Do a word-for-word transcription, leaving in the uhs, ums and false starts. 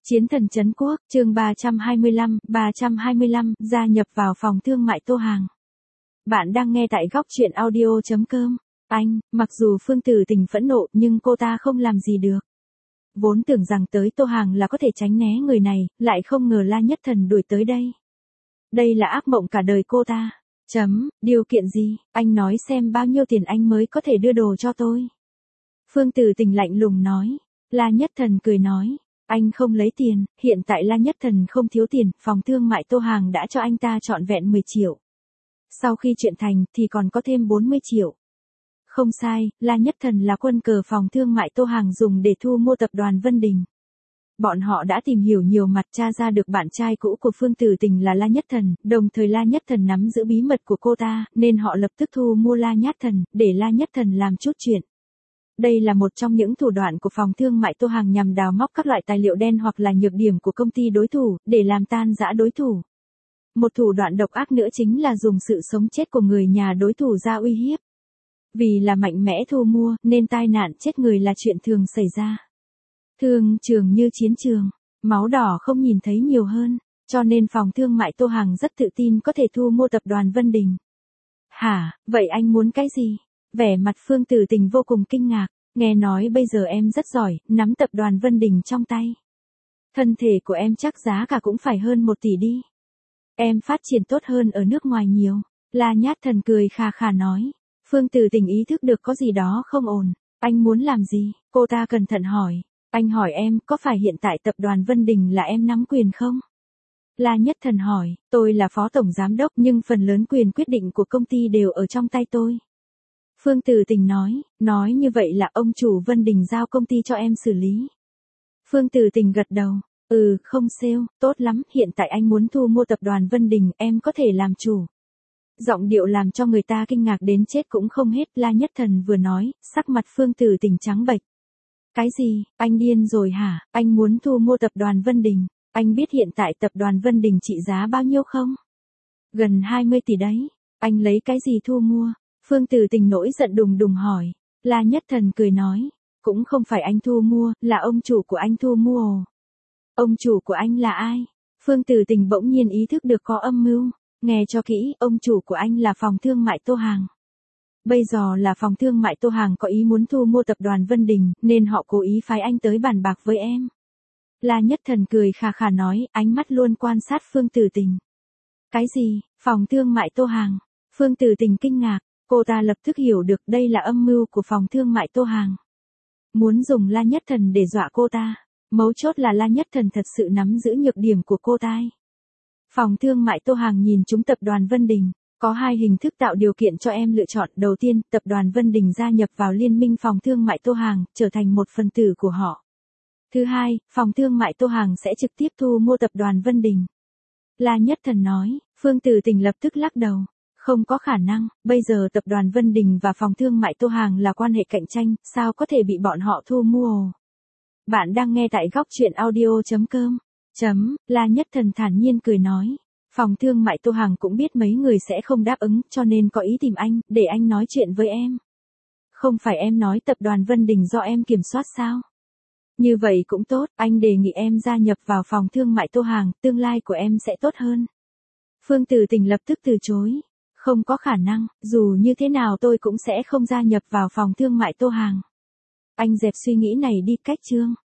Chiến thần trấn quốc, chương ba trăm hai mươi lăm, ba trăm hai mươi lăm, gia nhập vào phòng thương mại Tô Hàng. Bạn đang nghe tại góc truyện audio chấm com. Anh, mặc dù Phương Tử Tình phẫn nộ nhưng cô ta không làm gì được. Vốn tưởng rằng tới Tô Hàng là có thể tránh né người này, lại không ngờ La Nhất Thần đuổi tới đây. Đây là ác mộng cả đời cô ta. Chấm, điều kiện gì, anh nói xem bao nhiêu tiền anh mới có thể đưa đồ cho tôi. Phương Tử Tình lạnh lùng nói. La Nhất Thần cười nói. Anh không lấy tiền, hiện tại La Nhất Thần không thiếu tiền, phòng thương mại Tô Hàng đã cho anh ta trọn vẹn mười triệu. Sau khi chuyện thành thì còn có thêm bốn mươi triệu. Không sai, La Nhất Thần là quân cờ phòng thương mại Tô Hàng dùng để thu mua tập đoàn Vân Đình. Bọn họ đã tìm hiểu nhiều mặt tra ra được bạn trai cũ của Phương Tử Tình là La Nhất Thần, đồng thời La Nhất Thần nắm giữ bí mật của cô ta, nên họ lập tức thu mua La Nhất Thần, để La Nhất Thần làm chút chuyện. Đây là một trong những thủ đoạn của phòng thương mại Tô Hàng nhằm đào móc các loại tài liệu đen hoặc là nhược điểm của công ty đối thủ, để làm tan rã đối thủ. Một thủ đoạn độc ác nữa chính là dùng sự sống chết của người nhà đối thủ ra uy hiếp. Vì là mạnh mẽ thu mua, nên tai nạn chết người là chuyện thường xảy ra. Thương trường như chiến trường, máu đỏ không nhìn thấy nhiều hơn, cho nên phòng thương mại Tô Hàng rất tự tin có thể thu mua tập đoàn Vân Đình. Hả, vậy anh muốn cái gì? Vẻ mặt Phương Tử Tình vô cùng kinh ngạc, nghe nói bây giờ em rất giỏi, nắm tập đoàn Vân Đình trong tay. Thân thể của em chắc giá cả cũng phải hơn một tỷ đi. Em phát triển tốt hơn ở nước ngoài nhiều. La Nhất Thần cười khà khà nói. Phương Tử Tình ý thức được có gì đó không ổn. Anh muốn làm gì? Cô ta cẩn thận hỏi. Anh hỏi em, có phải hiện tại tập đoàn Vân Đình là em nắm quyền không? La Nhất Thần hỏi, tôi là phó tổng giám đốc nhưng phần lớn quyền quyết định của công ty đều ở trong tay tôi. Phương Tử Tình nói, nói như vậy là ông chủ Vân Đình giao công ty cho em xử lý. Phương Tử Tình gật đầu, ừ, không sale, tốt lắm, hiện tại anh muốn thu mua tập đoàn Vân Đình, em có thể làm chủ. Giọng điệu làm cho người ta kinh ngạc đến chết cũng không hết, La Nhất Thần vừa nói, sắc mặt Phương Tử Tình trắng bệch. Cái gì, anh điên rồi hả, anh muốn thu mua tập đoàn Vân Đình, anh biết hiện tại tập đoàn Vân Đình trị giá bao nhiêu không? Gần hai mươi tỷ đấy, anh lấy cái gì thu mua? Phương Tử Tình nổi giận đùng đùng hỏi. La Nhất Thần cười nói, cũng không phải anh thu mua, là ông chủ của anh thu mua ồ. Ông chủ của anh là ai? Phương Tử Tình bỗng nhiên ý thức được có âm mưu, nghe cho kỹ, ông chủ của anh là phòng thương mại Tô Hàng. Bây giờ là phòng thương mại Tô Hàng có ý muốn thu mua tập đoàn Vân Đình, nên họ cố ý phái anh tới bàn bạc với em. La Nhất Thần cười khà khà nói, ánh mắt luôn quan sát Phương Tử Tình. Cái gì, phòng thương mại Tô Hàng? Phương Tử Tình kinh ngạc. Cô ta lập tức hiểu được đây là âm mưu của phòng thương mại Tô Hàng. Muốn dùng La Nhất Thần để dọa cô ta. Mấu chốt là La Nhất Thần thật sự nắm giữ nhược điểm của cô ta. Phòng thương mại Tô Hàng nhìn trúng tập đoàn Vân Đình. Có hai hình thức tạo điều kiện cho em lựa chọn. Đầu tiên, tập đoàn Vân Đình gia nhập vào liên minh phòng thương mại Tô Hàng, trở thành một phần tử của họ. Thứ hai, phòng thương mại Tô Hàng sẽ trực tiếp thu mua tập đoàn Vân Đình. La Nhất Thần nói, Phương Tử Tình lập tức lắc đầu. Không có khả năng, bây giờ tập đoàn Vân Đình và phòng thương mại Tô Hàng là quan hệ cạnh tranh, sao có thể bị bọn họ thu mua? Bạn đang nghe tại góc truyện audio chấm com. Chấm, La Nhất Thần thản nhiên cười nói. Phòng thương mại Tô Hàng cũng biết mấy người sẽ không đáp ứng, cho nên có ý tìm anh, để anh nói chuyện với em. Không phải em nói tập đoàn Vân Đình do em kiểm soát sao? Như vậy cũng tốt, anh đề nghị em gia nhập vào phòng thương mại Tô Hàng, tương lai của em sẽ tốt hơn. Phương Tử Tình lập tức từ chối. Không có khả năng, dù như thế nào tôi cũng sẽ không gia nhập vào phòng thương mại Tô Hàng. Anh dẹp suy nghĩ này đi, cách chương.